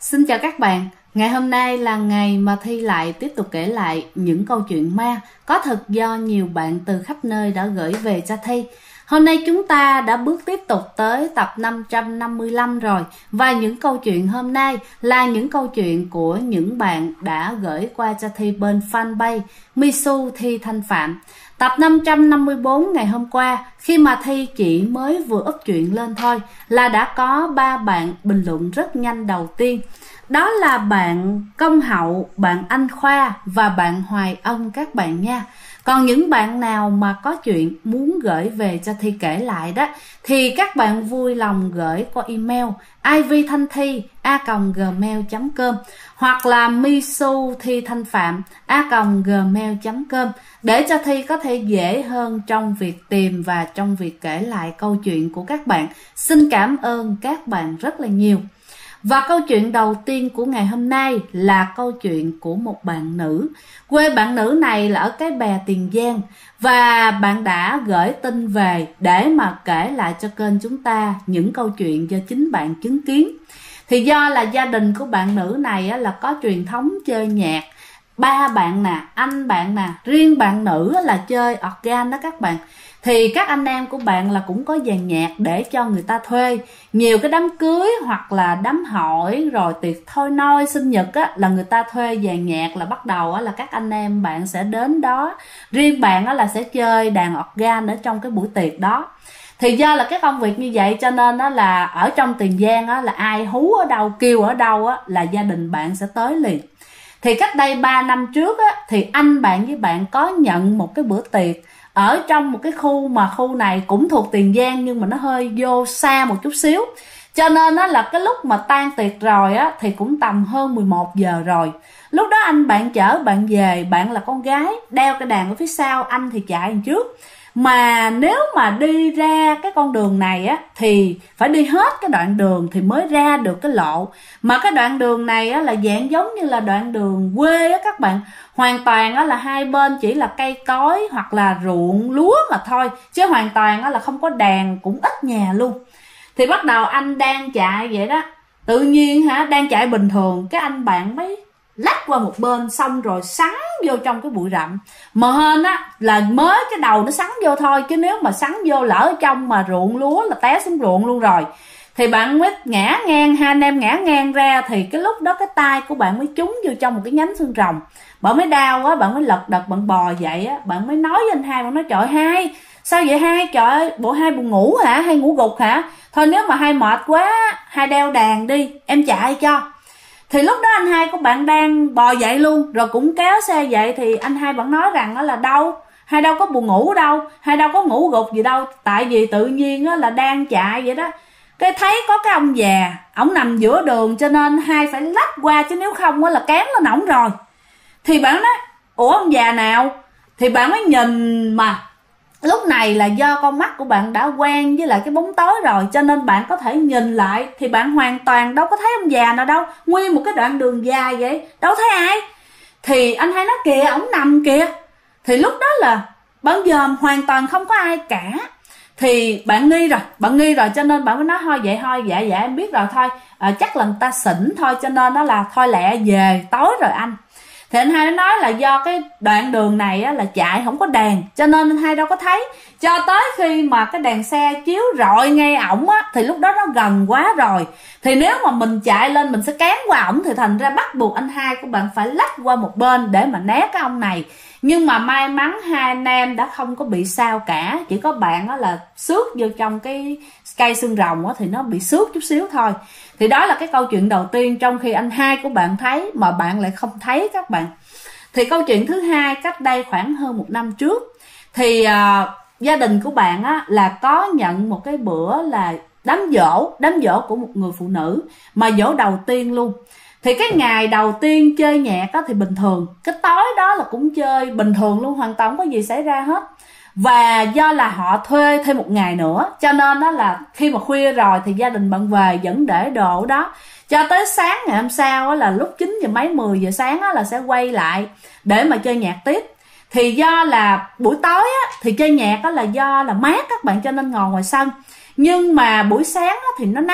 Xin chào các bạn, ngày hôm nay là ngày mà Thi lại tiếp tục kể lại những câu chuyện ma có thật do nhiều bạn từ khắp nơi đã gửi về cho Thi. Hôm nay chúng ta đã bước tiếp tục tới tập 555 rồi, và những câu chuyện hôm nay là những câu chuyện của những bạn đã gửi qua cho Thi bên fanpage Misu Thi Thanh Phạm. Tập 554 ngày hôm qua, khi mà Thi chỉ mới vừa up chuyện lên thôi là đã có 3 bạn bình luận rất nhanh đầu tiên. Đó là bạn Công Hậu, bạn Anh Khoa và bạn Hoài Ân các bạn nha. Còn những bạn nào mà có chuyện muốn gửi về cho Thi kể lại đó thì các bạn vui lòng gửi qua email ivthanthi@gmail.com hoặc là misuthitanhpham@gmail.com để cho Thi có thể dễ hơn trong việc tìm và trong việc kể lại câu chuyện của các bạn. Xin cảm ơn các bạn rất là nhiều. Và câu chuyện đầu tiên của ngày hôm nay là câu chuyện của một bạn nữ. Quê bạn nữ này là ở Cái Bè, Tiền Giang, và bạn đã gửi tin về để mà kể lại cho kênh chúng ta những câu chuyện do chính bạn chứng kiến. Thì do là gia đình của bạn nữ này là có truyền thống chơi nhạc, ba bạn nè, anh bạn nè, riêng bạn nữ là chơi organ đó các bạn. Thì các anh em của bạn là cũng có dàn nhạc để cho người ta thuê. Nhiều cái đám cưới hoặc là đám hỏi rồi tiệc thôi nôi sinh nhật á, là người ta thuê dàn nhạc, là bắt đầu á, là các anh em bạn sẽ đến đó. Riêng bạn á, là sẽ chơi đàn organ ở trong cái buổi tiệc đó. Thì do là cái công việc như vậy cho nên đó là ở trong Tiền Giang á, là ai hú ở đâu, kêu ở đâu á, là gia đình bạn sẽ tới liền. Thì cách đây 3 năm trước á, thì anh bạn với bạn có nhận một cái bữa tiệc ở trong một cái khu mà khu này cũng thuộc Tiền Giang nhưng mà nó hơi vô xa một chút xíu. Cho nên đó là cái lúc mà tan tiệc rồi á thì cũng tầm hơn 11 giờ rồi. Lúc đó anh bạn chở bạn về, bạn là con gái, đeo cái đàn ở phía sau, anh thì chạy đằng trước. Mà nếu mà đi ra cái con đường này á thì phải đi hết cái đoạn đường thì mới ra được cái lộ. Mà cái đoạn đường này á là dạng giống như là đoạn đường quê á các bạn. Hoàn toàn á là hai bên chỉ là cây cối hoặc là ruộng lúa mà thôi, chứ hoàn toàn á là không có đèn, cũng ít nhà luôn. Thì bắt đầu anh đang chạy vậy đó, tự nhiên đang chạy bình thường, cái anh bạn mới lách qua một bên, xong rồi sắn vô trong cái bụi rậm. Mà hên á là mới cái đầu nó sắn vô thôi, chứ nếu mà sắn vô lỡ ở trong mà ruộng lúa là té xuống ruộng luôn rồi. Thì bạn mới ngã ngang, hai anh em ngã ngang ra, thì cái lúc đó cái tay của bạn mới trúng vô trong một cái nhánh xương rồng. Bạn mới đau quá, bạn mới lật đật bạn bò dậy á, bạn mới nói với anh hai, bạn nói trời hai, sao vậy hai, trời ơi bộ hai buồn ngủ hả, hay ngủ gục hả, thôi nếu mà hai mệt quá hai đeo đàn đi em chạy cho. Thì lúc đó anh hai của bạn đang bò dậy luôn, rồi cũng kéo xe dậy. Thì anh hai bạn nói rằng là đâu, hai đâu có buồn ngủ đâu, hai đâu có ngủ gục gì đâu, tại vì tự nhiên là đang chạy vậy đó, cái thấy có cái ông già, ổng nằm giữa đường cho nên hai phải lách qua, chứ nếu không là kém lên ổng rồi. Thì bạn nói ủa ông già nào, thì bạn mới nhìn, mà lúc này là do con mắt của bạn đã quen với lại cái bóng tối rồi, cho nên bạn có thể nhìn lại thì bạn hoàn toàn đâu có thấy ông già nào đâu, nguyên một cái đoạn đường dài vậy đâu thấy ai. Thì anh hai nói kìa ổng nằm kìa. Thì lúc đó là bạn dòm hoàn toàn không có ai cả. Thì bạn nghi rồi cho nên bạn mới nói thôi vậy thôi, dạ em biết rồi thôi, chắc là người ta xỉn thôi, cho nên nó là thôi lẹ về tối rồi anh. Thì anh hai nói là do cái đoạn đường này á, là chạy không có đèn, cho nên anh hai đâu có thấy. Cho tới khi mà cái đèn xe chiếu rọi ngay ổng á, thì lúc đó nó gần quá rồi. Thì nếu mà mình chạy lên mình sẽ cán qua ổng, thì thành ra bắt buộc anh hai của bạn phải lách qua một bên để mà né cái ông này. Nhưng mà may mắn hai anh em đã không có bị sao cả, chỉ có bạn á là xước vô trong cái cây xương rồng á, thì nó bị xước chút xíu thôi. Thì đó là cái câu chuyện đầu tiên, trong khi anh hai của bạn thấy mà bạn lại không thấy các bạn. Thì câu chuyện thứ hai, cách đây khoảng hơn 1 năm trước, thì gia đình của bạn á là có nhận một cái bữa là đám giỗ của một người phụ nữ, mà giỗ đầu tiên luôn. Thì cái ngày đầu tiên chơi nhạc á thì bình thường, cái tối đó là cũng chơi bình thường luôn, hoàn toàn không có gì xảy ra hết. Và do là họ thuê thêm một ngày nữa, cho nên đó là khi mà khuya rồi thì gia đình bạn về vẫn để đồ ở đó, cho tới sáng ngày hôm sau á, là lúc 9 giờ mấy 10 giờ sáng á, là sẽ quay lại để mà chơi nhạc tiếp. Thì do là buổi tối á, thì chơi nhạc á, là do là mát các bạn, cho nên ngồi ngoài sân. Nhưng mà buổi sáng á, thì nó nắng,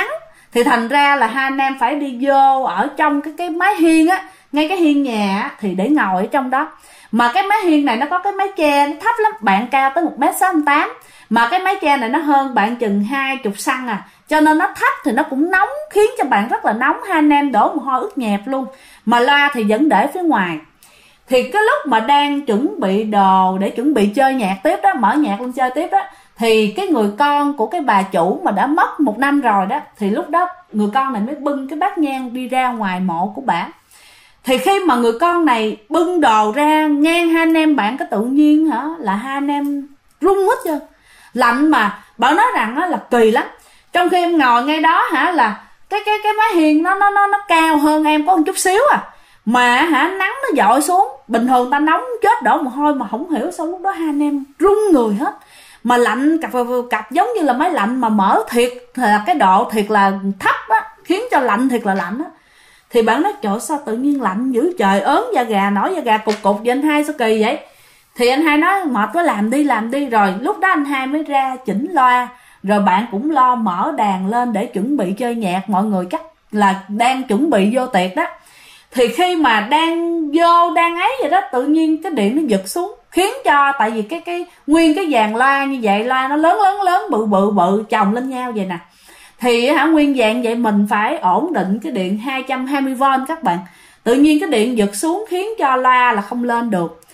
Thì thành ra là hai anh em phải đi vô ở trong cái mái hiên á, ngay cái hiên nhà á, thì để ngồi ở trong đó. Mà cái mái hiên này nó có cái mái che nó thấp lắm, bạn cao tới 1m68, mà cái mái che này nó hơn bạn chừng 20 xăng à, cho nên nó thấp thì nó cũng nóng, khiến cho bạn rất là nóng, hai anh em đổ mồ hôi ướt nhẹp luôn. Mà loa thì vẫn để phía ngoài. Thì cái lúc mà đang chuẩn bị đồ để chuẩn bị chơi nhạc tiếp đó, mở nhạc lên chơi tiếp đó, thì cái người con của cái bà chủ mà đã mất 1 năm rồi đó, thì lúc đó người con này mới bưng cái bát nhang đi ra ngoài mộ của bà. Thì khi mà người con này bưng đồ ra ngang hai anh em bạn, cái tự nhiên là hai anh em run hết trơn, lạnh. Mà bảo nói rằng là kỳ lắm, trong khi em ngồi ngay đó là cái mái hiên nó cao hơn em có một chút xíu à, mà nắng nó dội xuống, bình thường ta nóng chết đổ mồ hôi, mà không hiểu sao lúc đó hai anh em run người hết, mà lạnh cặp giống như là máy lạnh mà mở thiệt là cái độ thiệt là thấp á, khiến cho lạnh thiệt là lạnh á. Thì bạn nói trời sao tự nhiên lạnh dữ trời, ớn da gà, nổi da gà cục vậy anh hai, sao kỳ vậy? Thì anh hai nói mệt quá làm đi. Rồi lúc đó anh hai mới ra chỉnh loa, rồi bạn cũng lo mở đàn lên để chuẩn bị chơi nhạc, mọi người chắc là đang chuẩn bị vô tiệc đó. Thì khi mà đang vô đang ấy vậy đó, tự nhiên cái điện nó giật xuống, khiến cho tại vì cái nguyên cái dàn loa như vậy, loa nó lớn bự chồng lên nhau vậy nè, thì nguyên dàn vậy mình phải ổn định cái điện 220V các bạn. Tự nhiên cái điện giật xuống khiến cho loa là không lên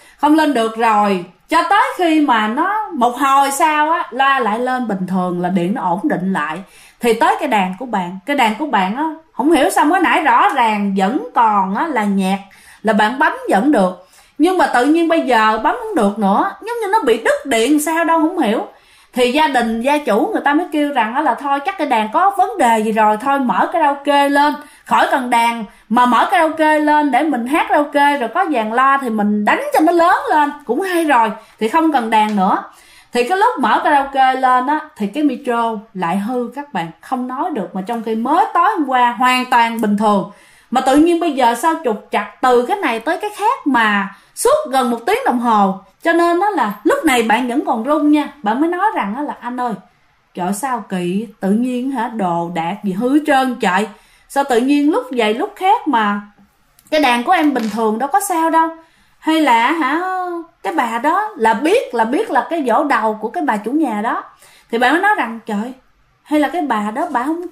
được rồi, cho tới khi mà nó một hồi sau á, loa lại lên bình thường, là điện nó ổn định lại. Thì tới cái đàn của bạn á, không hiểu sao mới nãy rõ ràng vẫn còn á là nhạc, là bạn bấm vẫn được, nhưng mà tự nhiên bây giờ bấm không được nữa, giống như nó bị đứt điện sao đâu không hiểu. Thì gia chủ người ta mới kêu rằng là thôi chắc cái đàn có vấn đề gì rồi, thôi mở karaoke lên, khỏi cần đàn mà mở karaoke lên để mình hát karaoke, rồi có dàn loa thì mình đánh cho nó lớn lên cũng hay rồi, thì không cần đàn nữa. Thì cái lúc mở karaoke lên á, thì cái micro lại hư các bạn, không nói được, mà trong khi mới tối hôm qua hoàn toàn bình thường, mà tự nhiên bây giờ sao trục trặc từ cái này tới cái khác mà suốt gần 1 tiếng đồng hồ. Cho nên đó là lúc này bạn vẫn còn run nha, bạn mới nói rằng là anh ơi trời sao kỳ, tự nhiên đồ đạc gì hư trơn trời, sao tự nhiên lúc vậy lúc khác, mà cái đàn của em bình thường đâu có sao đâu, hay là cái bà đó là biết là cái vỗ đầu của cái bà chủ nhà đó. Thì bạn mới nói rằng trời, hay là cái bà đó bà không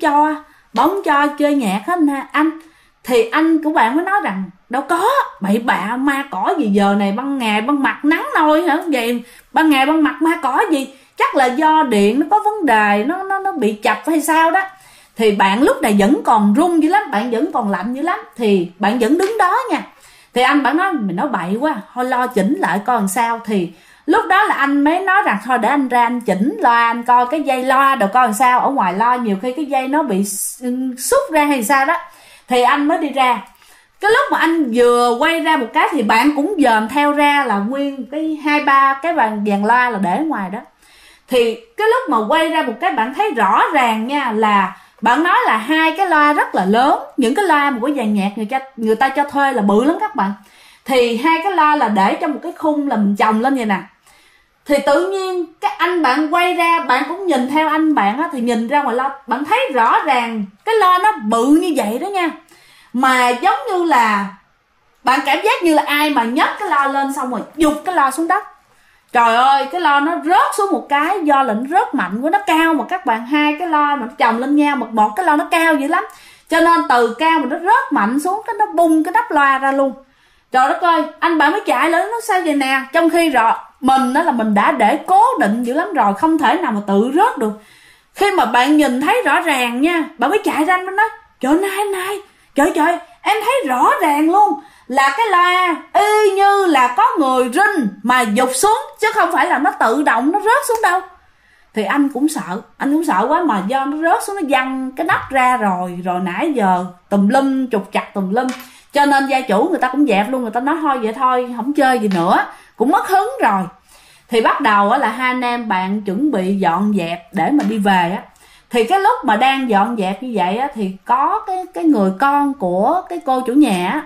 cho chơi nhạc hết anh. Thì anh của bạn mới nói rằng đâu có, bậy bạ ma cỏ gì, giờ này ban ngày ban mặt nắng nôi vậy, ban ngày ban mặt ma cỏ gì, chắc là do điện nó có vấn đề, nó bị chập hay sao đó. Thì bạn lúc này vẫn còn run dữ lắm, bạn vẫn còn lạnh dữ lắm, thì bạn vẫn đứng đó nha. Thì anh bạn nói mình nói bậy quá, thôi lo chỉnh lại coi làm sao. Thì lúc đó là anh mới nói rằng thôi để anh ra anh chỉnh loa, anh coi cái dây loa đồ coi làm sao, ở ngoài loa nhiều khi cái dây nó bị xúc ra hay sao đó. Thì anh mới đi ra. Cái lúc mà anh vừa quay ra một cái thì bạn cũng dòm theo ra là nguyên cái 2-3 cái dàn loa là để ngoài đó. Thì cái lúc mà quay ra một cái bạn thấy rõ ràng nha, là bạn nói là 2 cái loa rất là lớn, những cái loa mà của dàn nhạc người ta cho thuê là bự lắm các bạn. Thì 2 cái loa là để trong một cái khung là mình chồng lên vậy nè. Thì tự nhiên cái anh bạn quay ra, bạn cũng nhìn theo anh bạn á, thì nhìn ra ngoài loa bạn thấy rõ ràng cái loa nó bự như vậy đó nha, mà giống như là bạn cảm giác như là ai mà nhấc cái loa lên xong rồi giục cái loa xuống đất. Trời ơi, cái loa nó rớt xuống một cái, do là nó rớt mạnh quá, nó cao mà các bạn, 2 cái loa mà nó chồng lên nhau, một cái loa nó cao dữ lắm, cho nên từ cao mà nó rớt mạnh xuống, cái nó bung cái nắp loa ra luôn. Trời đất ơi, anh bạn mới chạy lên nó sao vậy nè, trong khi rồi mình đó là mình đã để cố định dữ lắm rồi, không thể nào mà tự rớt được. Khi mà bạn nhìn thấy rõ ràng nha, bạn mới chạy ra anh mới nói trời này, trời em thấy rõ ràng luôn là cái loa y như là có người rinh mà giục xuống, chứ không phải là nó tự động nó rớt xuống đâu. Thì anh cũng sợ quá, mà do nó rớt xuống nó văng cái nắp ra rồi nãy giờ tùm lum trục trặc tùm lum, cho nên gia chủ người ta cũng dẹp luôn, người ta nói thôi vậy thôi không chơi gì nữa, cũng mất hứng rồi. Thì bắt đầu là hai anh em bạn chuẩn bị dọn dẹp để mà đi về á. Thì cái lúc mà đang dọn dẹp như vậy á, thì có cái người con của cái cô chủ nhà á,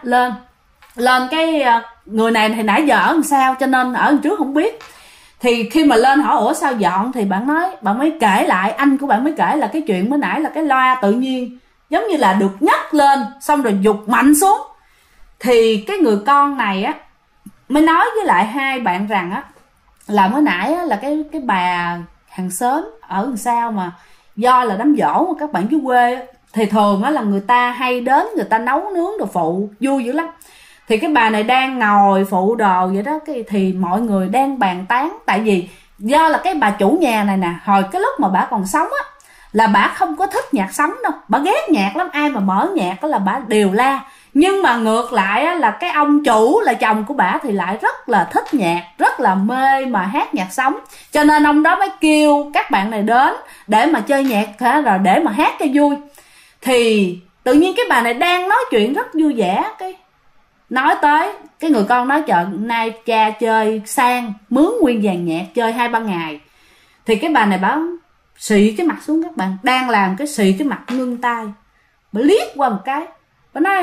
lên cái người này thì nãy giờ ở làm sao, cho nên ở trước không biết. Thì khi mà lên hỏi ủa sao dọn, thì bạn mới kể lại, anh của bạn mới kể là cái chuyện mới nãy là cái loa tự nhiên giống như là được nhấc lên xong rồi giục mạnh xuống. Thì cái người con này á mới nói với lại hai bạn rằng á là mới nãy á, là cái bà hàng xóm ở đằng sau mà do là đám giỗ mà các bạn dưới quê á, thì thường á là người ta hay đến người ta nấu nướng đồ phụ vui dữ lắm. Thì cái bà này đang ngồi phụ đồ vậy đó, thì mọi người đang bàn tán. Tại vì do là cái bà chủ nhà này nè, hồi cái lúc mà bà còn sống á là bà không có thích nhạc sống đâu, bà ghét nhạc lắm, ai mà mở nhạc đó là bà đều la. Nhưng mà ngược lại á, là cái ông chủ là chồng của bà thì lại rất là thích nhạc, rất là mê mà hát nhạc sống. Cho nên ông đó mới kêu các bạn này đến để mà chơi nhạc rồi để mà hát cho vui. Thì tự nhiên cái bà này đang nói chuyện rất vui vẻ, cái nói tới cái người con nói trời nay cha chơi sang mướn nguyên dàn nhạc chơi 2-3 ngày. Thì cái bà này bà xị cái mặt xuống các bạn, đang làm cái xị cái mặt ngưng tay, bà liếc qua một cái, bà nói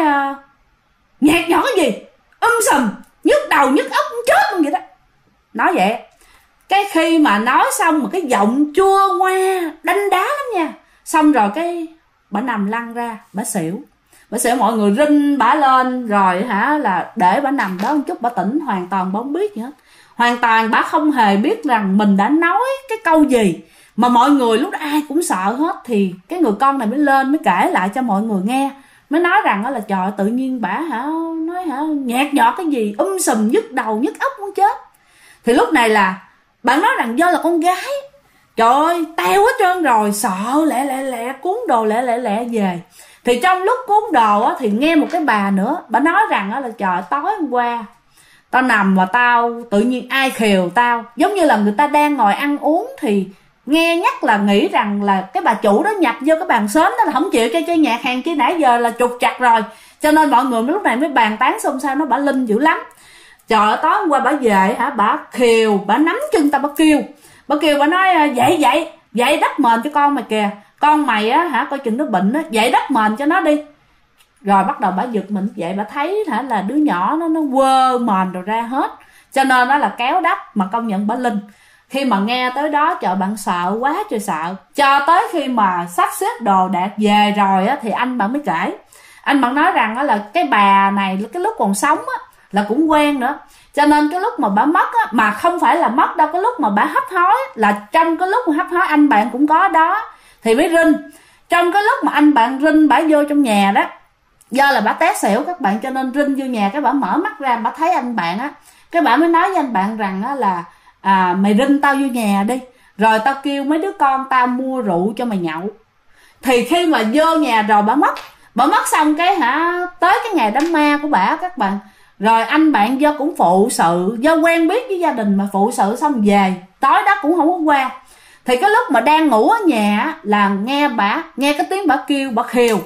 nhạc nhỏ cái gì sùm nhức đầu nhức óc chết luôn vậy đó. Nói vậy cái khi mà nói xong một cái giọng chua ngoa đanh đá lắm nha, xong rồi cái bà nằm lăn ra, bà xỉu. Bà xỉu, mọi người rinh bà lên rồi hả, là để bà nằm đó một chút bà tỉnh hoàn toàn bà không biết gì hết. Hoàn toàn bà không hề biết rằng mình đã nói cái câu gì, mà mọi người lúc đó ai cũng sợ hết. Thì cái người con này mới lên mới kể lại cho mọi người nghe, mới nói rằng đó là trời tự nhiên bả hả nói hả nhạc nhọt cái gì sùm nhức đầu nhức óc muốn chết. Thì lúc này là bạn nói rằng do là con gái, trời ơi teo hết trơn rồi, sợ lẹ cuốn đồ lẹ về. Thì trong lúc cuốn đồ á thì nghe một cái bà nữa, bà nói rằng đó là trời tối hôm qua tao nằm mà tao tự nhiên ai khều tao, giống như là người ta đang ngồi ăn uống thì nghe nhắc là nghĩ rằng là cái bà chủ đó nhập vô cái bàn sớm đó là không chịu cho chơi nhạc hàng kia nãy giờ là trục trặc rồi. Cho nên mọi người lúc này mới bàn tán xôn xao, nó bả linh dữ lắm. Trời ơi tối hôm qua bả về hả, bả khều, bả nắm chân tao, bả kêu bả nói dậy đắp mền cho con mày kìa, con mày á hả coi chừng nó bệnh á, dậy đắp mền cho nó đi. Rồi bắt đầu bả giật mình vậy, bả thấy hả là đứa nhỏ nó quơ mền rồi ra hết, cho nên nó là kéo đắp. Mà công nhận bả linh. Khi mà nghe tới đó trời bạn sợ quá trời sợ. Cho tới khi mà sắp xếp đồ đạc về rồi á thì anh bạn mới kể. Anh bạn nói rằng á là cái bà này cái lúc còn sống á là cũng quen nữa. Cho nên cái lúc mà bà mất á, mà không phải là mất đâu, cái lúc mà bà hấp hối là trong cái lúc mà hấp hối anh bạn cũng có đó thì mới rinh. Trong cái lúc mà anh bạn rinh bả vô trong nhà đó, do là bả té xỉu các bạn, cho nên rinh vô nhà cái bả mở mắt ra bả thấy anh bạn á, cái bả mới nói với anh bạn rằng á là mày rinh tao vô nhà đi, rồi tao kêu mấy đứa con tao mua rượu cho mày nhậu. Thì khi mà vô nhà rồi bà mất xong cái hả tới cái ngày đám ma của bả các bạn. Rồi anh bạn do cũng phụ sự, do quen biết với gia đình mà phụ sự xong về, tối đó cũng không có qua. Thì cái lúc mà đang ngủ ở nhà là nghe cái tiếng bả kêu, bả khều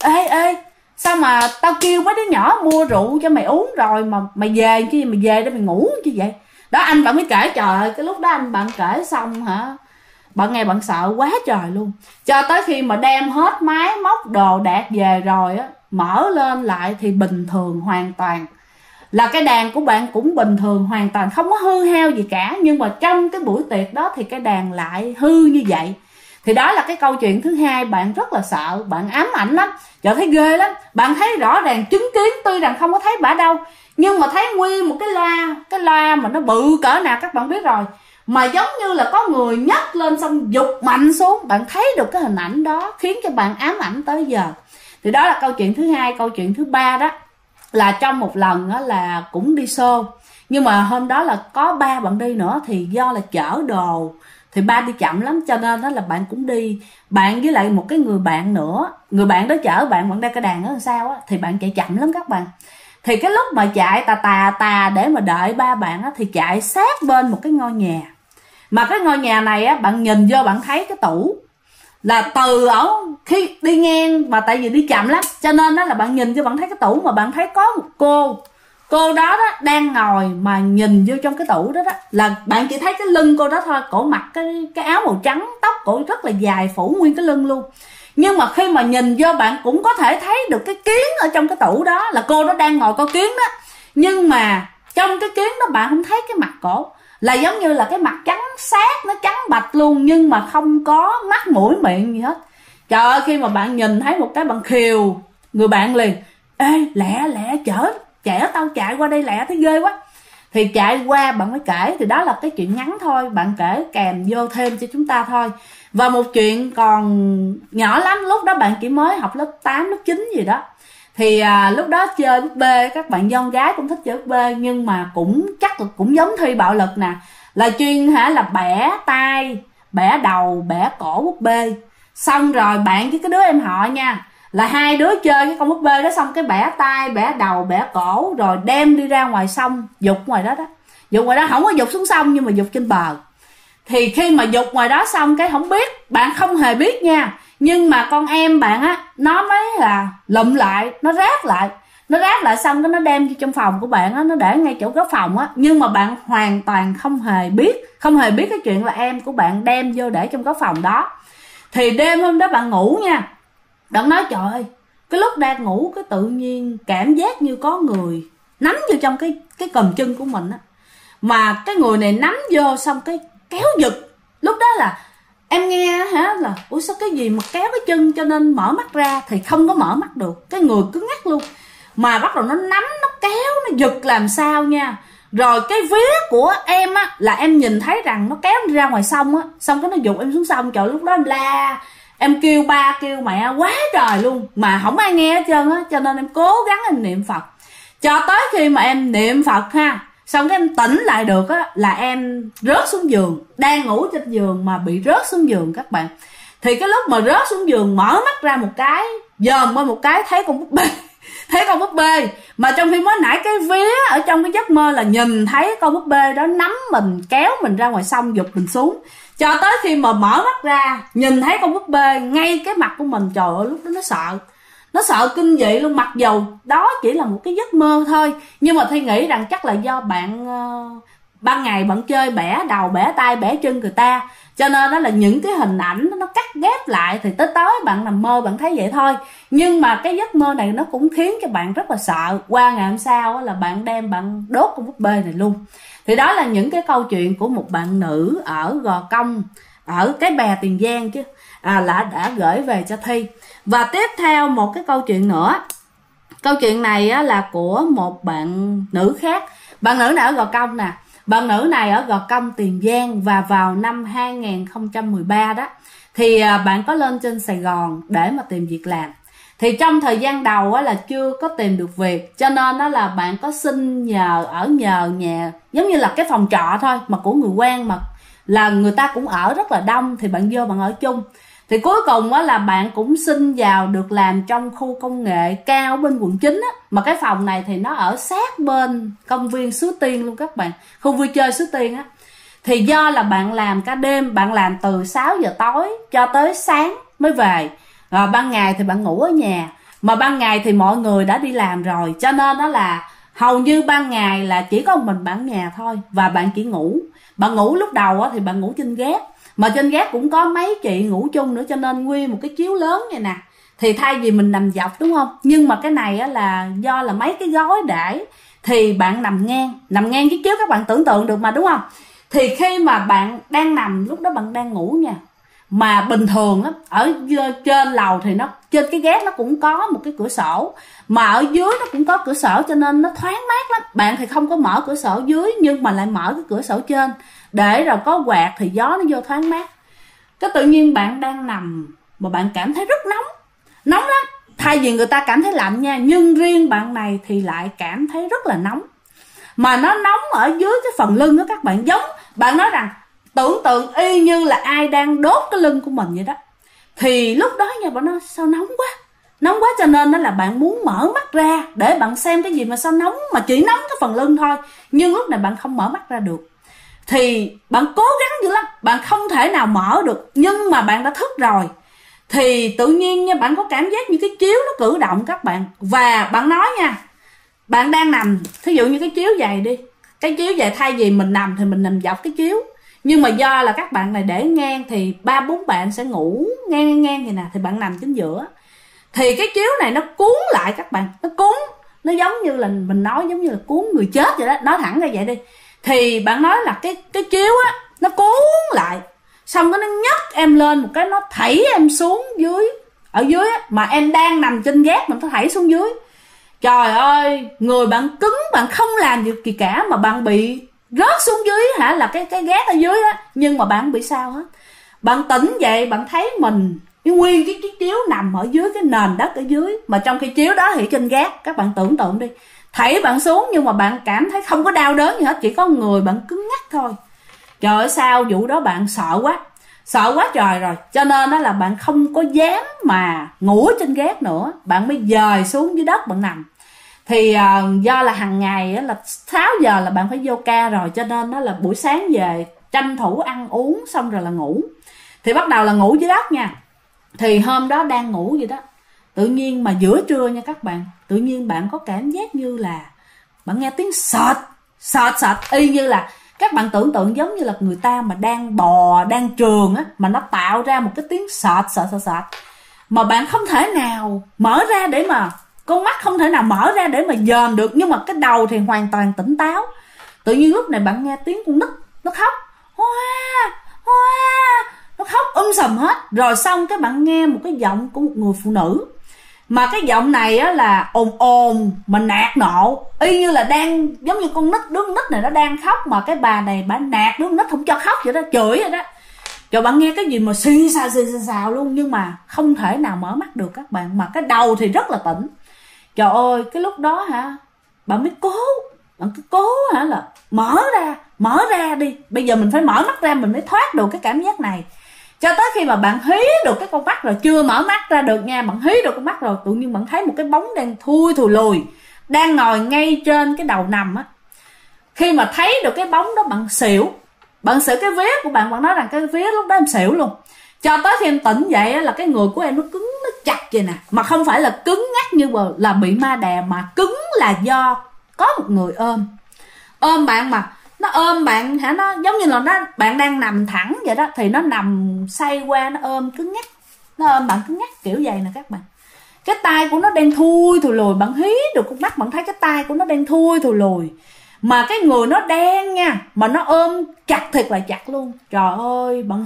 ê sao mà tao kêu mấy đứa nhỏ mua rượu cho mày uống rồi mà mày về chứ, mày về để mày ngủ chứ vậy đó. Anh bạn mới kể trời ơi, cái lúc đó anh bạn kể xong hả, bạn nghe bạn sợ quá trời luôn. Cho tới khi mà đem hết máy móc đồ đạc về rồi á, mở lên lại thì bình thường hoàn toàn, là cái đàn của bạn cũng bình thường hoàn toàn, không có hư hao gì cả. Nhưng mà trong cái buổi tiệc đó thì cái đàn lại hư như vậy. Thì đó là cái câu chuyện thứ hai. Bạn rất là sợ, bạn ám ảnh lắm, trời thấy ghê lắm. Bạn thấy rõ ràng chứng kiến, tuy rằng không có thấy bả đâu, nhưng mà thấy nguyên một cái loa mà nó bự cỡ nào các bạn biết rồi, mà giống như là có người nhấc lên xong giục mạnh xuống. Bạn thấy được cái hình ảnh đó khiến cho bạn ám ảnh tới giờ. Thì đó là câu chuyện thứ hai. Câu chuyện thứ ba đó là trong một lần đó là cũng đi show, nhưng mà hôm đó là có 3 bạn đi nữa, thì do là chở đồ thì 3 đi chậm lắm, cho nên đó là bạn cũng đi. Bạn với lại một cái người bạn nữa, người bạn đó chở bạn đeo cái đàn đó làm sao á, thì bạn chạy chậm lắm các bạn. Thì cái lúc mà chạy tà để mà đợi 3 bạn á, thì chạy sát bên một cái ngôi nhà. Mà cái ngôi nhà này á, bạn nhìn vô bạn thấy cái tủ là từ ở khi đi ngang, mà tại vì đi chậm lắm cho nên đó là bạn nhìn vô bạn thấy cái tủ, mà bạn thấy có một cô đó đang ngồi mà nhìn vô trong cái tủ đó là bạn chỉ thấy cái lưng cô đó thôi. Cổ mặc cái áo màu trắng, tóc cổ rất là dài phủ nguyên cái lưng luôn. Nhưng mà khi mà nhìn vô bạn cũng có thể thấy được cái kiến ở trong cái tủ đó, là cô đó đang ngồi coi kiến đó. Nhưng mà trong cái kiến đó bạn không thấy cái mặt cổ, là giống như là cái mặt trắng xác, nó trắng bạch luôn, nhưng mà không có mắt mũi miệng gì hết. Trời ơi, khi mà bạn nhìn thấy một cái bạn khều người bạn liền: ê lẹ lẹ, chở tao chạy qua đây lẹ, thấy ghê quá. Thì chạy qua bạn mới kể. Thì đó là cái chuyện ngắn thôi, bạn kể kèm vô thêm cho chúng ta thôi. Và một chuyện còn nhỏ lắm, lúc đó bạn chỉ mới học lớp 8, lớp 9 gì đó. Thì lúc đó chơi búp bê, các bạn con gái cũng thích chơi búp bê, nhưng mà cũng chắc là cũng giống Thi bạo lực nè, là chuyên là bẻ tay, bẻ đầu, bẻ cổ búp bê. Xong rồi bạn với cái đứa em họ nha, là hai đứa chơi cái con búp bê đó, xong cái bẻ tay, bẻ đầu, bẻ cổ, rồi đem đi ra ngoài sông dục ngoài đó. Dục ngoài đó, không có dục xuống sông nhưng mà dục trên bờ. Thì khi mà dục ngoài đó xong cái không biết, bạn không hề biết nha, nhưng mà con em bạn á, nó mới là lụm lại, nó ráp lại xong cái nó đem vô trong phòng của bạn á, nó để ngay chỗ góc phòng á. Nhưng mà bạn hoàn toàn không hề biết cái chuyện là em của bạn đem vô để trong góc phòng đó. Thì đêm hôm đó bạn ngủ nha, bạn nói trời ơi, cái lúc đang ngủ cái tự nhiên cảm giác như có người nắm vô trong cái cùm chân của mình á, mà cái người này nắm vô xong cái kéo giật. Lúc đó là em nghe là ủa sao cái gì mà kéo cái chân, cho nên mở mắt ra thì không có mở mắt được, cái người cứ ngắt luôn. Mà bắt đầu nó nắm, nó kéo, nó giật làm sao nha. Rồi cái vía của em á, là em nhìn thấy rằng nó kéo đi ra ngoài sông á, xong cái nó giục em xuống sông. Trời, lúc đó em la, em kêu ba kêu mẹ quá trời luôn, mà không ai nghe hết trơn á. Cho nên em cố gắng em niệm Phật, cho tới khi mà em niệm Phật ha, xong cái em tỉnh lại được á, là em rớt xuống giường, đang ngủ trên giường mà bị rớt xuống giường các bạn. Thì cái lúc mà rớt xuống giường, mở mắt ra một cái, dòm qua một cái thấy con búp bê thấy con búp bê. Mà trong khi mới nãy cái vía ở trong cái giấc mơ là nhìn thấy con búp bê đó nắm mình, kéo mình ra ngoài sông, giục mình xuống. Cho tới khi mà mở mắt ra nhìn thấy con búp bê ngay cái mặt của mình, trời ơi, lúc đó nó sợ kinh dị luôn. Mặc dù đó chỉ là một cái giấc mơ thôi, nhưng mà Thi nghĩ rằng chắc là do bạn ban ngày bạn chơi bẻ đầu, bẻ tay, bẻ chân người ta, cho nên đó là những cái hình ảnh nó cắt ghép lại, thì tới bạn nằm mơ bạn thấy vậy thôi. Nhưng mà cái giấc mơ này nó cũng khiến cho bạn rất là sợ. Qua ngày hôm sau là bạn đem bạn đốt con búp bê này luôn. Thì đó là những cái câu chuyện của một bạn nữ ở Gò Công, ở Cái Bè, Tiền Giang chứ, là đã gửi về cho Thi. Và tiếp theo một cái câu chuyện nữa. Câu chuyện này á, là của một bạn nữ khác. Bạn nữ này ở Gò Công nè. Bạn nữ này ở Gò Công, Tiền Giang, và vào năm 2013 đó thì bạn có lên trên Sài Gòn để mà tìm việc làm. Thì trong thời gian đầu á, là chưa có tìm được việc, cho nên đó là bạn có xin nhờ nhà, giống như là cái phòng trọ thôi, mà của người quen, mà là người ta cũng ở rất là đông, thì bạn vô bạn ở chung. Thì cuối cùng á, là bạn cũng xin vào được làm trong khu công nghệ cao bên quận 9 á. Mà cái phòng này thì nó ở sát bên công viên Suối Tiên luôn các bạn, khu vui chơi Suối Tiên á. Thì do là bạn làm cả đêm, bạn làm từ 6 giờ tối cho tới sáng mới về. Rồi ban ngày thì bạn ngủ ở nhà, mà ban ngày thì mọi người đã đi làm rồi, cho nên đó là hầu như ban ngày là chỉ có mình bạn nhà thôi. Và bạn chỉ ngủ, bạn ngủ lúc đầu á, thì bạn ngủ trên gác, mà trên gác cũng có mấy chị ngủ chung nữa, cho nên nguyên một cái chiếu lớn vậy nè. Thì thay vì mình nằm dọc đúng không, nhưng mà cái này á, là do là mấy cái gối để, thì bạn nằm ngang cái chiếu, các bạn tưởng tượng được mà đúng không. Thì khi mà bạn đang nằm, lúc đó bạn đang ngủ nha, mà bình thường á, ở trên lầu thì nó trên cái gác nó cũng có một cái cửa sổ, mà ở dưới nó cũng có cửa sổ, cho nên nó thoáng mát lắm. Bạn thì không có mở cửa sổ dưới, nhưng mà lại mở cái cửa sổ trên, để rồi có quạt thì gió nó vô thoáng mát. Cái tự nhiên bạn đang nằm mà bạn cảm thấy rất nóng lắm. Thay vì người ta cảm thấy lạnh nha, nhưng riêng bạn này thì lại cảm thấy rất là nóng. Mà nó nóng ở dưới cái phần lưng đó các bạn, giống bạn nói rằng tưởng tượng y như là ai đang đốt cái lưng của mình vậy đó. Thì lúc đó nha, bạn nói sao nóng quá, cho nên đó là bạn muốn mở mắt ra để bạn xem cái gì mà sao nóng, mà chỉ nóng cái phần lưng thôi. Nhưng lúc này bạn không mở mắt ra được, thì bạn cố gắng dữ lắm, bạn không thể nào mở được, nhưng mà bạn đã thức rồi. Thì tự nhiên nha, bạn có cảm giác như cái chiếu nó cử động các bạn. Và bạn nói nha, bạn đang nằm, thí dụ như cái chiếu dày đi, cái chiếu dày thay vì mình nằm thì mình nằm dọc cái chiếu, nhưng mà do là các bạn này để ngang thì 3-4 bạn sẽ ngủ ngang vậy nè, thì bạn nằm chính giữa. Thì cái chiếu này nó cuốn lại các bạn, nó giống như là mình nói giống như là cuốn người chết vậy đó, nói thẳng ra vậy đi. Thì bạn nói là cái chiếu á, nó cuốn lại, xong cái nó nhấc em lên một cái, nó thảy em xuống dưới ở dưới á, mà em đang nằm trên gác mình có thảy xuống dưới. Trời ơi, người bạn cứng, bạn không làm được gì cả mà bạn bị rớt xuống dưới hả, là cái gác ở dưới á, nhưng mà bạn không bị sao hết. Bạn tỉnh dậy, bạn thấy mình nguyên cái chiếc chiếu nằm ở dưới cái nền đất ở dưới, mà trong cái chiếu đó thì trên gác. Các bạn tưởng tượng đi, thảy bạn xuống nhưng mà bạn cảm thấy không có đau đớn gì hết, chỉ có người bạn cứng ngắc thôi. Trời ơi, sau vụ đó bạn sợ quá trời rồi, cho nên đó là bạn không có dám mà ngủ trên gác nữa, bạn mới dời xuống dưới đất bạn nằm. Thì do là hàng ngày là 6 giờ là bạn phải vô ca rồi, cho nên đó là buổi sáng về tranh thủ ăn uống xong rồi là ngủ. Thì bắt đầu là ngủ dưới đất nha. Thì hôm đó đang ngủ vậy đó, tự nhiên mà giữa trưa nha các bạn, tự nhiên bạn có cảm giác như là bạn nghe tiếng sệt, y như là các bạn tưởng tượng giống như là người ta mà đang bò, đang trườn á, mà nó tạo ra một cái tiếng sệt. Mà bạn không thể nào mở ra để mà, con mắt không thể nào mở ra để mà dòm được, nhưng mà cái đầu thì hoàn toàn tỉnh táo. Tự nhiên lúc này bạn nghe tiếng con nít nó khóc, nó khóc sầm hết. Rồi xong cái bạn nghe một cái giọng của một người phụ nữ, mà cái giọng này á là ồn mà nạt nộ, y như là đang giống như con nít, đứa nít này nó đang khóc, mà cái bà này bà nạt đứa nít không cho khóc vậy đó, chửi vậy đó. Rồi bạn nghe cái gì mà xì xào luôn, nhưng mà không thể nào mở mắt được các bạn, mà cái đầu thì rất là tỉnh. Trời ơi, cái lúc đó hả, bạn cứ cố hả là mở ra đi, bây giờ mình phải mở mắt ra mình mới thoát được cái cảm giác này. Cho tới khi mà bạn hí được cái con mắt rồi, chưa mở mắt ra được nha, bạn hí được con mắt rồi, tự nhiên bạn thấy một cái bóng đen thui thùi lùi đang ngồi ngay trên cái đầu nằm á. Khi mà thấy được cái bóng đó bạn xỉu cái vía của bạn, bạn nói rằng cái vía lúc đó em xỉu luôn. Cho tới khi em tỉnh dậy là cái người của em nó cứng, nó chặt vậy nè, mà không phải là cứng ngắc như là bị ma đè, mà cứng là do có một người ôm bạn, mà nó ôm bạn hả, nó giống như là bạn đang nằm thẳng vậy đó, thì nó nằm xoay qua, nó ôm cứng ngắc, nó ôm bạn cứng ngắc kiểu vậy nè các bạn. Cái tay của nó đang thui thùi lùi, bạn hí được con mắt bạn thấy cái tay của nó đang thui thùi lùi, mà cái người nó đen nha, mà nó ôm chặt thiệt là chặt luôn. Trời ơi, bạn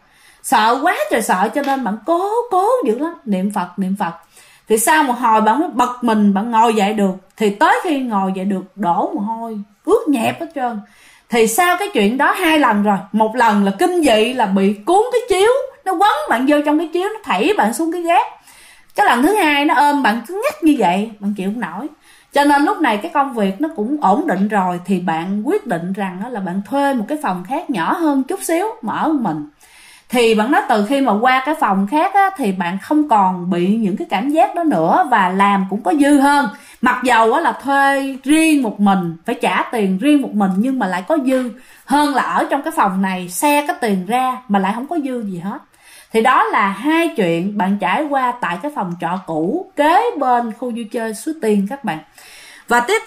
sợ quá trời sợ, cho nên bạn cố dữ lắm, niệm Phật. Thì sau một hồi bạn mới bật mình, bạn ngồi dậy được. Thì tới khi ngồi dậy được, đổ mồ hôi ướt nhẹp hết trơn. Thì sau cái chuyện đó 2 lần rồi, một lần là kinh dị là bị cuốn cái chiếu, nó quấn bạn vô trong cái chiếu, nó thảy bạn xuống cái gác. Cái lần thứ 2 nó ôm bạn cứng ngắc như vậy, bạn chịu không nổi. Cho nên lúc này cái công việc nó cũng ổn định rồi, thì bạn quyết định rằng là bạn thuê một cái phòng khác nhỏ hơn chút xíu mà ở một mình. Thì bạn nói từ khi mà qua cái phòng khác á, thì bạn không còn bị những cái cảm giác đó nữa, và làm cũng có dư hơn. Mặc dầu á, là thuê riêng một mình, phải trả tiền riêng một mình, nhưng mà lại có dư hơn là ở trong cái phòng này xe cái tiền ra mà lại không có dư gì hết. Thì đó là 2 chuyện bạn trải qua tại cái phòng trọ cũ kế bên khu vui chơi Suối Tiên các bạn. Và tiếp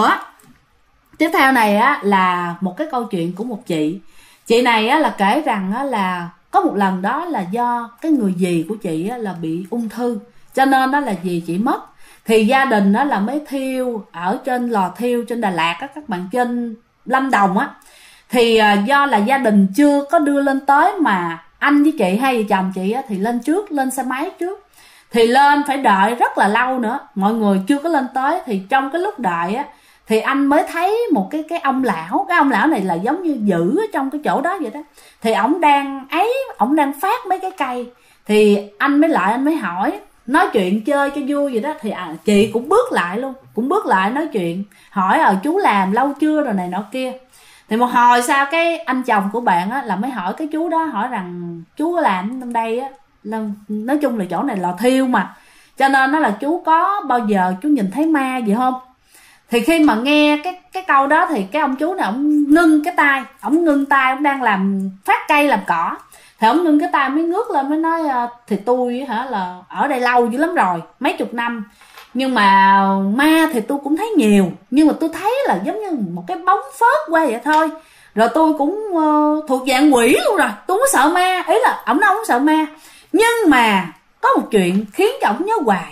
theo này á, là một cái câu chuyện của một chị này á, là kể rằng á, là có một lần đó là do cái người dì của chị á, là bị ung thư, cho nên đó là dì chị mất. Thì gia đình đó là mới thiêu ở trên lò thiêu trên Đà Lạt á, các bạn, trên Lâm Đồng á. Thì do là gia đình chưa có đưa lên tới, mà anh với chị, hai vợ chồng chị á, thì lên xe máy trước. Thì lên phải đợi rất là lâu nữa, mọi người chưa có lên tới. Thì trong cái lúc đợi á, thì anh mới thấy một cái ông lão. Cái ông lão này là giống như giữ ở trong cái chỗ đó vậy đó. Thì ổng đang phát mấy cái cây. Thì anh mới hỏi, nói chuyện chơi cho vui vậy đó. Thì chị cũng bước lại nói chuyện, hỏi chú làm lâu chưa rồi này nọ kia. Thì một hồi sau cái anh chồng của bạn á, là mới hỏi cái chú đó, hỏi rằng chú có làm trong đây á, nói chung là chỗ này lò thiêu mà, cho nên nó là chú có bao giờ chú nhìn thấy ma gì không. Thì khi mà nghe cái câu đó thì cái ông chú này ổng ngưng tay, ổng đang làm phát cây làm cỏ. Thì ổng ngưng cái tay mới ngước lên mới nói thì tôi hả là ở đây lâu dữ lắm rồi, mấy chục năm, nhưng mà ma thì tôi cũng thấy nhiều, nhưng mà tôi thấy là giống như một cái bóng phớt qua vậy thôi. Rồi tôi cũng thuộc dạng quỷ luôn rồi, tôi không có sợ ma. Ý là ổng nói ổng sợ ma, nhưng mà có một chuyện khiến cho ổng nhớ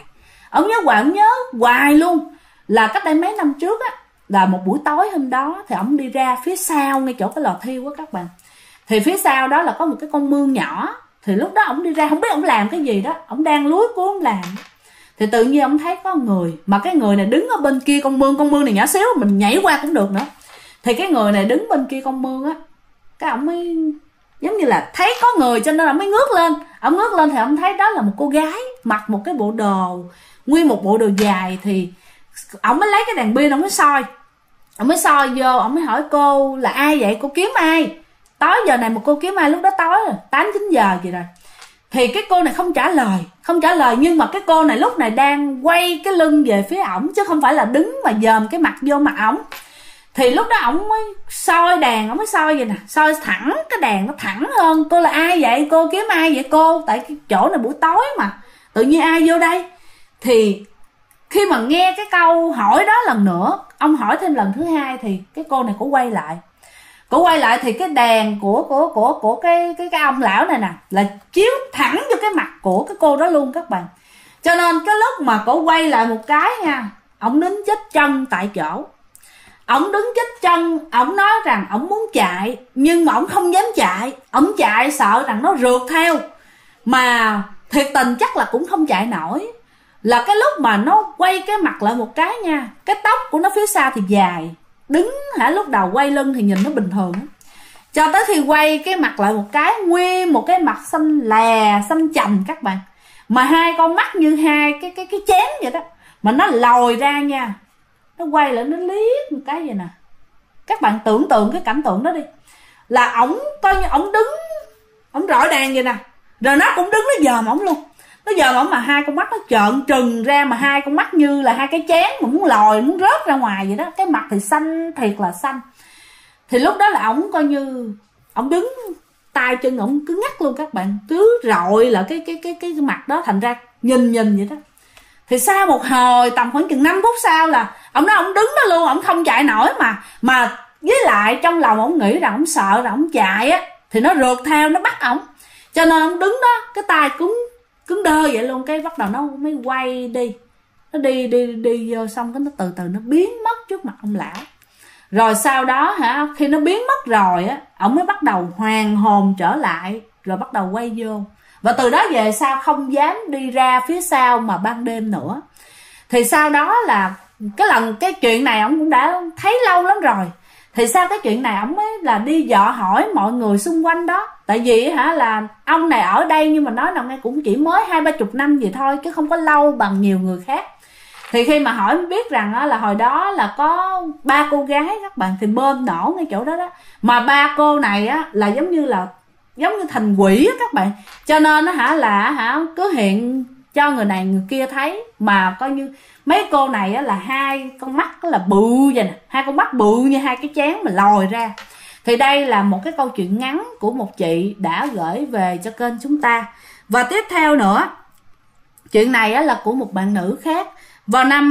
hoài luôn. Là cách đây mấy năm trước á, là một buổi tối hôm đó thì ổng đi ra phía sau ngay chỗ cái lò thiêu á các bạn. Thì phía sau đó là có một cái con mương nhỏ. Thì lúc đó ổng đi ra không biết ổng làm cái gì đó, ổng đang lúi cuốn ổng làm. Thì tự nhiên ổng thấy có người, mà cái người này đứng ở bên kia con mương này nhỏ xíu mình nhảy qua cũng được nữa. Thì cái người này đứng bên kia con mương á, cái ổng mới giống như là thấy có người cho nên ổng mới ngước lên. Ổng ngước lên thì ổng thấy đó là một cô gái mặc một cái bộ đồ, nguyên một bộ đồ dài. Thì ổng mới lấy cái đèn pin ổng mới soi. Ổng mới soi vô, ổng mới hỏi cô là ai vậy, cô kiếm ai? Tối giờ này mà cô kiếm ai? Lúc đó tối rồi, 8-9 giờ gì rồi. Thì cái cô này không trả lời, nhưng mà cái cô này lúc này đang quay cái lưng về phía ổng, chứ không phải là đứng mà dòm cái mặt vô mặt ổng. Thì lúc đó ổng mới soi đèn, ổng mới soi vậy nè, soi thẳng cái đèn nó thẳng hơn. Tôi là ai vậy? Cô kiếm ai vậy cô? Tại cái chỗ này buổi tối mà, tự nhiên ai vô đây? Thì khi mà nghe cái câu hỏi đó lần nữa, ông hỏi thêm lần thứ hai, thì cái cô này cổ quay lại. Cổ quay lại thì cái đèn của cái ông lão này nè là chiếu thẳng vô cái mặt của cái cô đó luôn các bạn. Cho nên cái lúc mà cổ quay lại một cái nha, ổng đứng chết chân tại chỗ. Ổng đứng chết chân, ổng nói rằng ổng muốn chạy, nhưng mà ổng không dám chạy. Ổng chạy sợ rằng nó rượt theo, mà thiệt tình chắc là cũng không chạy nổi. Là cái lúc mà nó quay cái mặt lại một cái nha, cái tóc của nó phía sau thì dài, đứng lúc đầu quay lưng thì nhìn nó bình thường, cho tới khi quay cái mặt lại một cái, nguyên một cái mặt xanh lè xanh chành các bạn, mà hai con mắt như hai cái chén vậy đó, mà nó lồi ra nha. Nó quay lại nó liếc một cái vậy nè. Các bạn tưởng tượng cái cảnh tượng đó đi, là ổng coi như ổng đứng, ổng rọi đèn vậy nè, rồi nó cũng đứng nó dòm ổng luôn. Nó dòm ổng mà hai con mắt nó trợn trừng ra, mà hai con mắt như là hai cái chén mà muốn lòi, muốn rớt ra ngoài vậy đó. Cái mặt thì xanh, thiệt là xanh. Thì lúc đó là ổng coi như ổng đứng, tay chân ổng cứ ngắt luôn các bạn, cứ rọi là cái mặt đó, thành ra nhìn vậy đó. Thì sau một hồi tầm khoảng chừng 5 phút sau là ổng nói ổng đứng đó luôn, ổng không chạy nổi mà với lại trong lòng ổng nghĩ rằng ổng sợ rằng ổng chạy á thì nó rượt theo nó bắt ổng, cho nên ổng đứng đó cái tay cứng đơ vậy luôn. Cái bắt đầu nó mới quay đi, nó đi vô, xong cái nó từ từ nó biến mất trước mặt ông lão. Rồi sau đó khi nó biến mất rồi á, ổng mới bắt đầu hoàn hồn trở lại, rồi bắt đầu quay vô. Và từ đó về sau không dám đi ra phía sau mà ban đêm nữa. Thì sau đó là cái chuyện này ổng cũng đã thấy lâu lắm rồi. Thì sau cái chuyện này ổng mới là đi dò hỏi mọi người xung quanh đó. Tại vì là ông này ở đây, nhưng mà nói nào nghe cũng chỉ mới 20-30 năm gì thôi, chứ không có lâu bằng nhiều người khác. Thì khi mà hỏi mới biết rằng là hồi đó là có 3 cô gái các bạn, thì bơm nổ ngay chỗ đó đó. Mà 3 cô này là giống như thành quỷ các bạn. Cho nên là cứ hiện cho người này người kia thấy, mà coi như mấy cô này là hai con mắt là bự vậy nè, hai con mắt bự như hai cái chén mà lòi ra. Thì đây là một cái câu chuyện ngắn của một chị đã gửi về cho kênh chúng ta. Và tiếp theo nữa, chuyện này là của một bạn nữ khác. Vào năm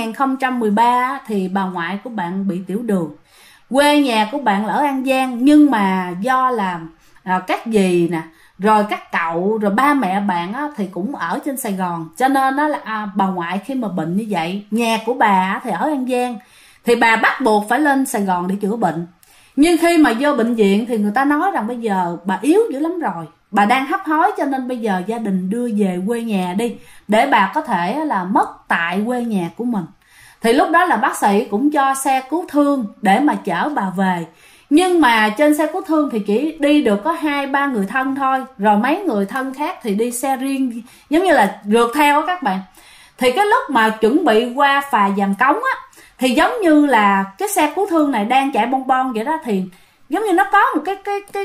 2013 thì bà ngoại của bạn bị tiểu đường. Quê nhà của bạn là ở An Giang, nhưng mà do là các dì nè, rồi các cậu, rồi ba mẹ bạn thì cũng ở trên Sài Gòn. Cho nên là bà ngoại khi mà bệnh như vậy, nhà của bà thì ở An Giang, thì bà bắt buộc phải lên Sài Gòn để chữa bệnh. Nhưng khi mà vô bệnh viện thì người ta nói rằng bây giờ bà yếu dữ lắm rồi, bà đang hấp hối, cho nên bây giờ gia đình đưa về quê nhà đi, để bà có thể là mất tại quê nhà của mình. Thì lúc đó là bác sĩ cũng cho xe cứu thương để mà chở bà về. Nhưng mà trên xe cứu thương thì chỉ đi được có 2-3 người thân thôi, rồi mấy người thân khác thì đi xe riêng, giống như là rượt theo các bạn. Thì cái lúc mà chuẩn bị qua phà Giàm Cống thì giống như là cái xe cứu thương này đang chạy bon bon vậy đó. Thì giống như nó có một cái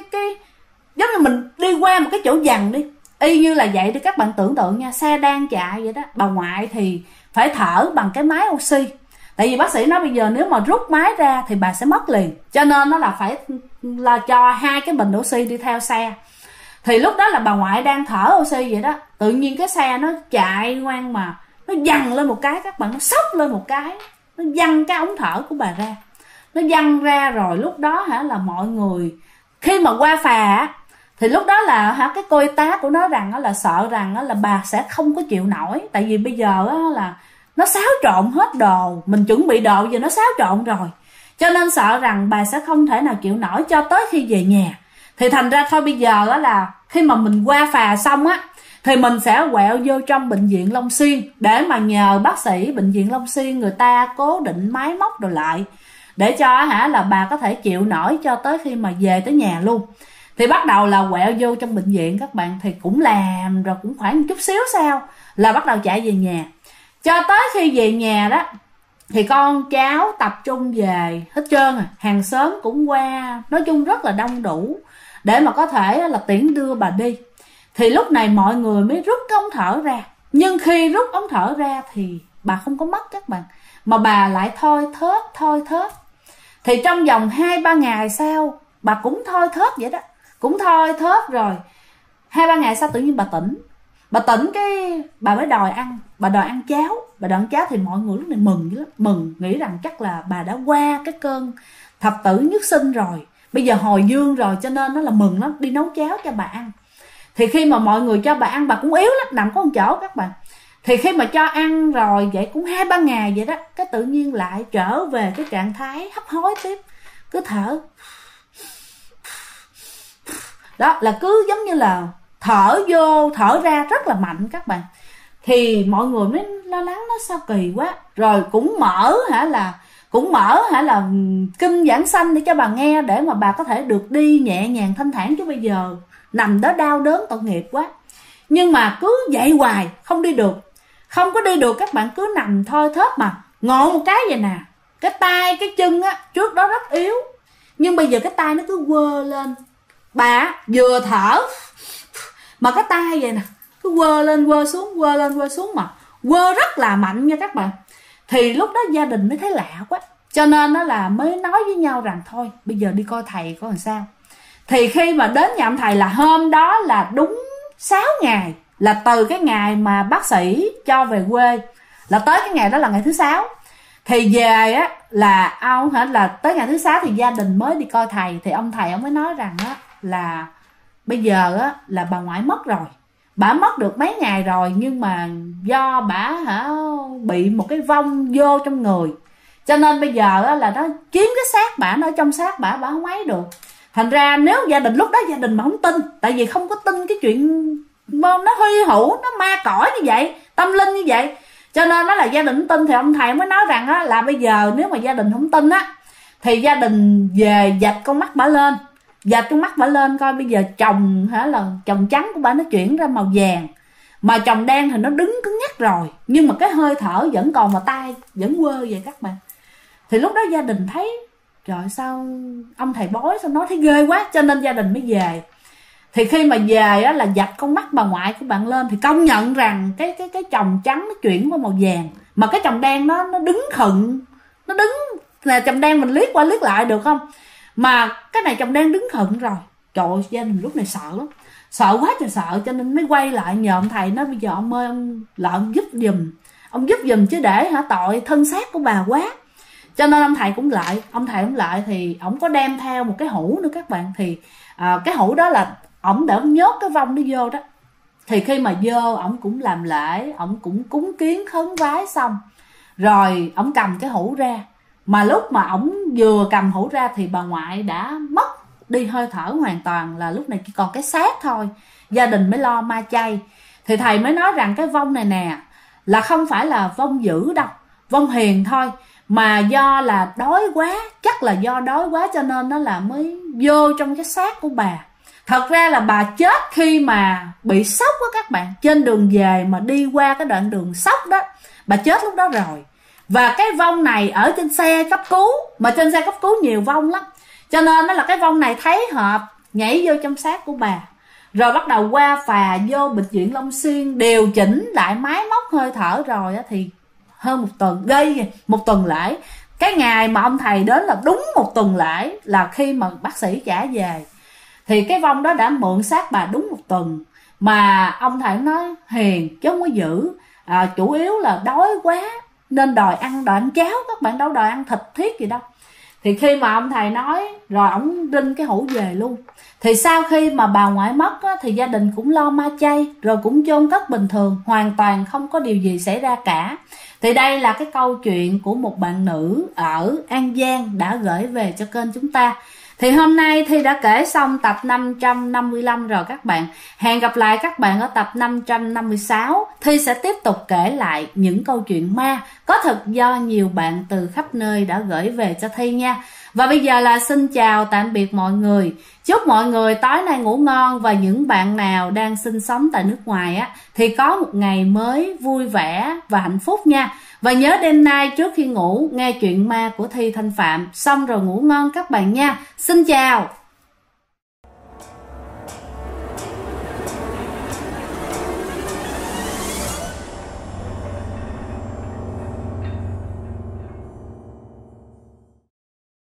giống như mình đi qua một cái chỗ dằn đi, y như là vậy đi các bạn tưởng tượng nha. Xe đang chạy vậy đó, bà ngoại thì phải thở bằng cái máy oxy. Tại vì bác sĩ nói bây giờ nếu mà rút máy ra thì bà sẽ mất liền, cho nên nó là phải là cho 2 cái bình oxy đi theo xe. Thì lúc đó là bà ngoại đang thở oxy vậy đó, tự nhiên cái xe nó chạy ngoan mà nó văng lên một cái các bạn, nó sốc lên một cái, nó văng cái ống thở của bà ra, nó văng ra. Rồi lúc đó là mọi người khi mà qua phà thì lúc đó là cái cô y tá của nó rằng là sợ rằng là bà sẽ không có chịu nổi. Tại vì bây giờ là nó xáo trộn hết đồ, mình chuẩn bị đồ giờ nó xáo trộn rồi, cho nên sợ rằng bà sẽ không thể nào chịu nổi cho tới khi về nhà. Thì thành ra thôi bây giờ á là khi mà mình qua phà xong á thì mình sẽ quẹo vô trong bệnh viện Long Xuyên để mà nhờ bác sĩ bệnh viện Long Xuyên người ta cố định máy móc rồi lại, để cho là bà có thể chịu nổi cho tới khi mà về tới nhà luôn. Thì bắt đầu là quẹo vô trong bệnh viện các bạn, thì cũng làm rồi cũng khoảng một chút xíu sau là bắt đầu chạy về nhà. Cho tới khi về nhà đó thì con cháu tập trung về hết trơn à, hàng xóm cũng qua, nói chung rất là đông đủ để mà có thể là tiễn đưa bà đi. Thì lúc này mọi người mới rút cái ống thở ra, nhưng khi rút ống thở ra thì bà không có mất các bạn, mà bà lại thôi thớp. Thì trong vòng 2-3 ngày sau bà cũng thôi thớp vậy đó, cũng thôi thớp rồi 2-3 ngày sau tự nhiên bà tỉnh cái bà mới đòi ăn, bà đòi ăn cháo. Thì mọi người lúc này mừng lắm, mừng nghĩ rằng chắc là bà đã qua cái cơn thập tử nhất sinh rồi, bây giờ hồi dương rồi, cho nên nó là mừng lắm, đi nấu cháo cho bà ăn. Thì khi mà mọi người cho bà ăn, bà cũng yếu lắm, nằm có một chỗ các bạn. Thì khi mà cho ăn rồi vậy cũng 2-3 ngày vậy đó, cái tự nhiên lại trở về cái trạng thái hấp hối tiếp, cứ thở. Đó là cứ giống như là thở vô thở ra rất là mạnh các bạn. Thì mọi người mới lo lắng nó sao kỳ quá, rồi cũng mở là kinh giảng sanh để cho bà nghe, để mà bà có thể được đi nhẹ nhàng thanh thản, chứ bây giờ nằm đó đau đớn tội nghiệp quá. Nhưng mà cứ dậy hoài không đi được, không có đi được các bạn, cứ nằm thôi thóp. Mà ngộ một cái vậy nè, cái tay cái chân á trước đó rất yếu, nhưng bây giờ cái tay nó cứ quơ lên. Bà vừa thở mà cái tay vậy nè, cứ quơ lên quơ xuống, mà quơ rất là mạnh nha các bạn. Thì lúc đó gia đình mới thấy lạ quá, cho nên đó là mới nói với nhau rằng thôi bây giờ đi coi thầy coi làm sao. Thì khi mà đến nhà ông thầy là hôm đó là đúng 6 ngày, là từ cái ngày mà bác sĩ cho về quê là tới cái ngày đó là ngày thứ 6. Thì về á là là tới ngày thứ 6 thì gia đình mới đi coi thầy. Thì ông thầy ông mới nói rằng á là bây giờ á là bà ngoại mất rồi, bà mất được mấy ngày rồi, nhưng mà do bà bị một cái vong vô trong người, cho nên bây giờ á là nó kiếm cái xác bà, nó ở trong xác bà không ấy được. Thành ra nếu gia đình lúc đó gia đình mà không tin, tại vì không có tin cái chuyện nó hy hữu, nó ma cõi như vậy, tâm linh như vậy, cho nên nó là gia đình không tin. Thì ông thầy mới nói rằng á là bây giờ nếu mà gia đình không tin á thì gia đình về dạch con mắt bả lên, coi bây giờ chồng là chồng trắng của bà nó chuyển ra màu vàng, mà chồng đen thì nó đứng cứng nhắc rồi, nhưng mà cái hơi thở vẫn còn, mà tay vẫn quơ vậy các bạn. Thì lúc đó gia đình thấy trời sao ông thầy bói sao nói thấy ghê quá, cho nên gia đình mới về. Thì khi mà về á là dạch con mắt bà ngoại của bạn lên, thì công nhận rằng cái chồng trắng nó chuyển qua màu vàng, mà cái chồng đen nó đứng khựng, nó đứng là chồng đen mình liếc qua liếc lại được không, mà cái này chồng đen đứng khựng rồi. Trời ơi, gia đình lúc này sợ lắm, sợ quá trời sợ, cho nên mới quay lại nhờ ông thầy nói bây giờ ông ơi, ông là ông giúp giùm chứ để tội thân xác của bà quá. Cho nên ông thầy cũng lại thì ổng có đem theo một cái hũ nữa các bạn. Thì cái hũ đó là ổng để nhốt cái vong nó vô đó. Thì khi mà vô ổng cũng làm lễ, ổng cũng cúng kiến khấn vái xong rồi ổng cầm cái hũ ra. Mà lúc mà ổng vừa cầm hũ ra thì bà ngoại đã mất đi hơi thở hoàn toàn, là lúc này chỉ còn cái xác thôi. Gia đình mới lo ma chay. Thì thầy mới nói rằng cái vong này nè là không phải là vong dữ đâu, vong hiền thôi, mà do là đói quá, chắc là do đói quá cho nên nó là mới vô trong cái xác của bà. Thật ra là bà chết khi mà bị sốc á các bạn, trên đường về mà đi qua cái đoạn đường sốc đó, bà chết lúc đó rồi. Và cái vong này ở trên xe cấp cứu, mà trên xe cấp cứu nhiều vong lắm, cho nên nó là cái vong này thấy hợp nhảy vô trong xác của bà. Rồi bắt đầu qua phà vô bệnh viện Long Xuyên điều chỉnh lại máy móc hơi thở rồi á, thì hơn 1 tuần, gây 1 tuần lễ. Cái ngày mà ông thầy đến là đúng 1 tuần lễ, là khi mà bác sĩ trả về. Thì cái vong đó đã mượn xác bà đúng 1 tuần. Mà ông thầy nói hiền chứ không có dữ, chủ yếu là đói quá nên đòi ăn cháo, các bạn đâu đòi ăn thịt thiết gì đâu. Thì khi mà ông thầy nói rồi, ổng rinh cái hũ về luôn. Thì sau khi mà bà ngoại mất á, thì gia đình cũng lo ma chay, rồi cũng chôn cất bình thường, hoàn toàn không có điều gì xảy ra cả. Thì đây là cái câu chuyện của một bạn nữ ở An Giang đã gửi về cho kênh chúng ta. Thì hôm nay Thi đã kể xong tập 555 rồi các bạn. Hẹn gặp lại các bạn ở tập 556. Thi sẽ tiếp tục kể lại những câu chuyện ma có thật do nhiều bạn từ khắp nơi đã gửi về cho Thi nha. Và bây giờ là xin chào tạm biệt mọi người. Chúc mọi người tối nay ngủ ngon, và những bạn nào đang sinh sống tại nước ngoài á thì có một ngày mới vui vẻ và hạnh phúc nha. Và nhớ đêm nay trước khi ngủ nghe chuyện ma của Thi Thanh Phạm xong rồi ngủ ngon các bạn nha. Xin chào.